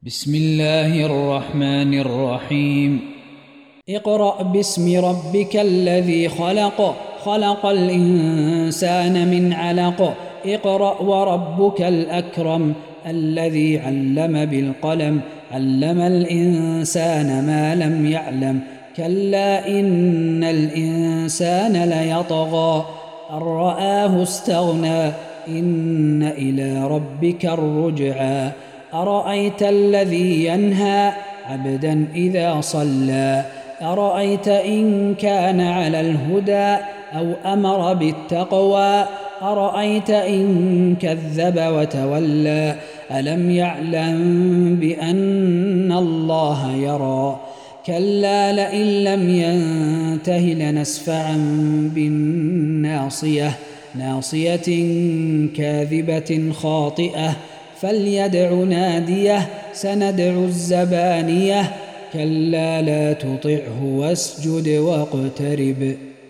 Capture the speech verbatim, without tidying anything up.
بسم الله الرحمن الرحيم. اقرأ باسم ربك الذي خلق خلق الإنسان من علق. اقرأ وربك الأكرم الذي علم بالقلم علم الإنسان ما لم يعلم. كلا إن الإنسان ليطغى أن رآه استغنى إن إلى ربك الرجعى. أرأيت الذي ينهى عبدا إذا صلى أرأيت إن كان على الهدى أو أمر بالتقوى أرأيت إن كذب وتولى ألم يعلم بأن الله يرى. كلا لئن لم ينته لنسفعا بالناصية ناصية كاذبة خاطئة فليدع ناديه سندع الزبانية. كلا لا تطعه واسجد واقترب.